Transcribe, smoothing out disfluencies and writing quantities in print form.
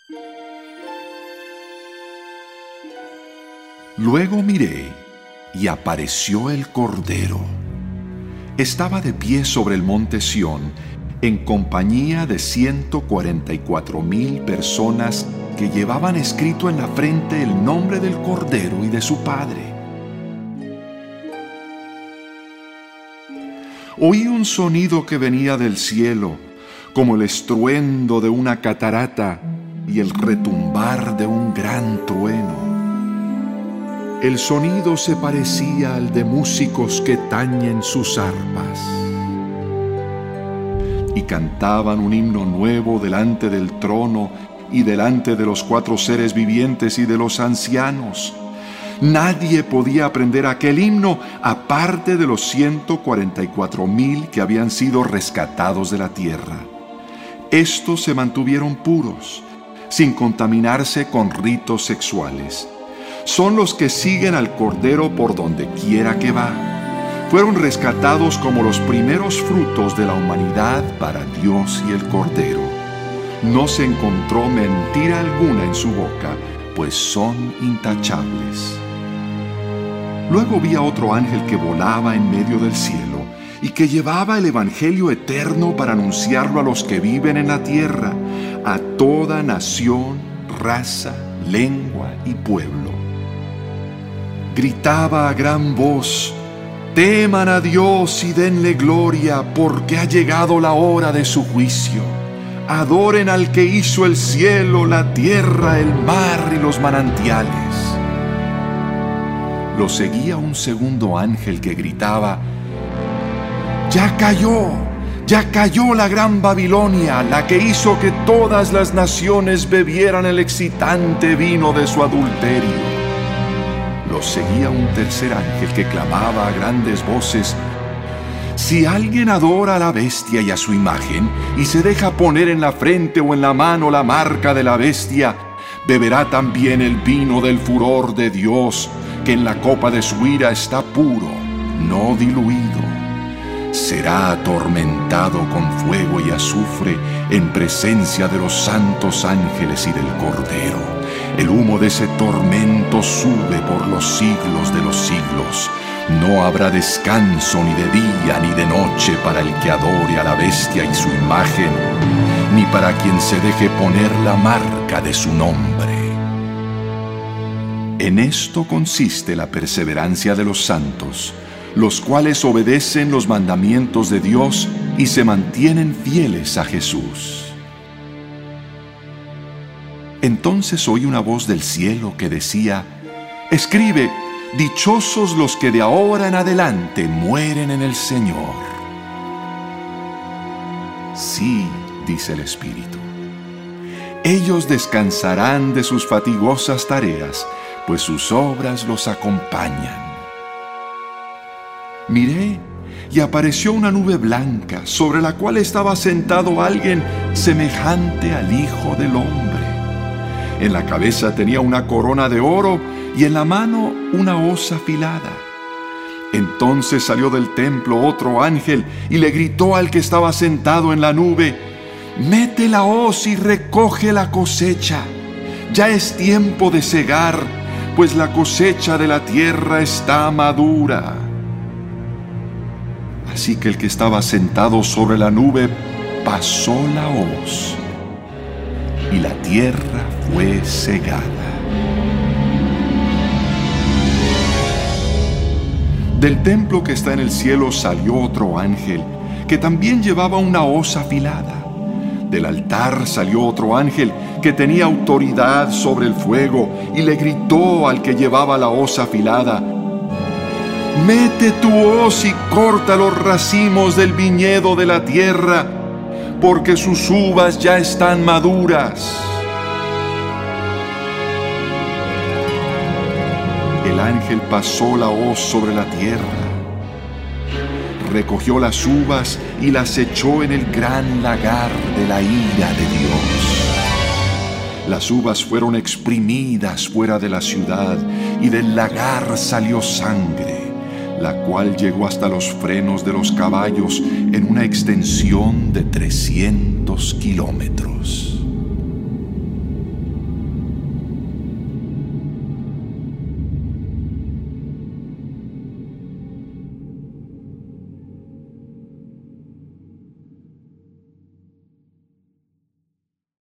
Luego miré y apareció el Cordero. Estaba de pie sobre el monte Sión, en compañía de 144,000 personas que llevaban escrito en la frente el nombre del Cordero y de su Padre. Oí un sonido que venía del cielo, como el estruendo de una catarata y el retumbar de un gran trueno. El sonido se parecía al de músicos que tañen sus arpas y cantaban un himno nuevo delante del trono y delante de los 4 seres vivientes y de los ancianos. Nadie podía aprender aquel himno aparte de los 144,000 que habían sido rescatados de la tierra. Estos se mantuvieron puros, sin contaminarse con ritos sexuales. Son los que siguen al Cordero por donde quiera que va. Fueron rescatados como los primeros frutos de la humanidad para Dios y el Cordero. No se encontró mentira alguna en su boca, pues son intachables. Luego vi a otro ángel que volaba en medio del cielo y que llevaba el evangelio eterno para anunciarlo a los que viven en la tierra, a toda nación, raza, lengua y pueblo. Gritaba a gran voz: teman a Dios y denle gloria, porque ha llegado la hora de su juicio. Adoren al que hizo el cielo, la tierra, el mar y los manantiales. Lo seguía un segundo ángel que gritaba: ¡Ya cayó la gran Babilonia, la que hizo que todas las naciones bebieran el excitante vino de su adulterio! Lo seguía un tercer ángel que clamaba a grandes voces: si alguien adora a la bestia y a su imagen, y se deja poner en la frente o en la mano la marca de la bestia, beberá también el vino del furor de Dios, que en la copa de su ira está puro, no diluido. Será atormentado con fuego y azufre en presencia de los santos ángeles y del Cordero. El humo de ese tormento sube por los siglos de los siglos. No habrá descanso ni de día ni de noche para el que adore a la bestia y su imagen, ni para quien se deje poner la marca de su nombre. En esto consiste la perseverancia de los santos, los cuales obedecen los mandamientos de Dios y se mantienen fieles a Jesús. Entonces oí una voz del cielo que decía: escribe, dichosos los que de ahora en adelante mueren en el Señor. Sí, dice el Espíritu, ellos descansarán de sus fatigosas tareas, pues sus obras los acompañan. Miré y apareció una nube blanca, sobre la cual estaba sentado alguien semejante al Hijo del Hombre. En la cabeza tenía una corona de oro y en la mano una hoz afilada. Entonces salió del templo otro ángel y le gritó al que estaba sentado en la nube: mete la hoz y recoge la cosecha. Ya es tiempo de segar, pues la cosecha de la tierra está madura. Así que el que estaba sentado sobre la nube pasó la hoz y la tierra fue segada. Del templo que está en el cielo salió otro ángel que también llevaba una hoz afilada. Del altar salió otro ángel que tenía autoridad sobre el fuego y le gritó al que llevaba la hoz afilada: mete tu hoz y corta los racimos del viñedo de la tierra, porque sus uvas ya están maduras. El ángel pasó la hoz sobre la tierra, recogió las uvas y las echó en el gran lagar de la ira de Dios. Las uvas fueron exprimidas fuera de la ciudad y del lagar salió sangre, la cual llegó hasta los frenos de los caballos en una extensión de 300 kilómetros.